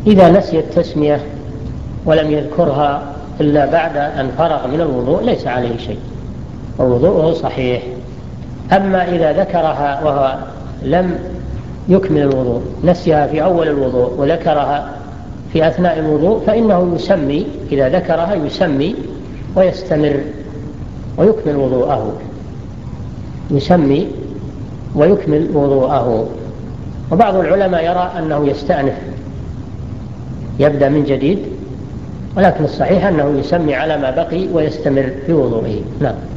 إذا نسي التسمية ولم يذكرها إلا بعد أن فرغ من الوضوء ليس عليه شيء، ووضوءه صحيح. أما إذا ذكرها وهو لم يكمل الوضوء، نسيها في أول الوضوء وذكرها في أثناء الوضوء، فإنه يسمي، إذا ذكرها يسمي ويستمر ويكمل وضوءه، يسمي ويكمل وضوءه. وبعض العلماء يرى أنه يستأنف، يبدأ من جديد، ولكن الصحيح أنه يسمي على ما بقي ويستمر في وضوءه. نعم.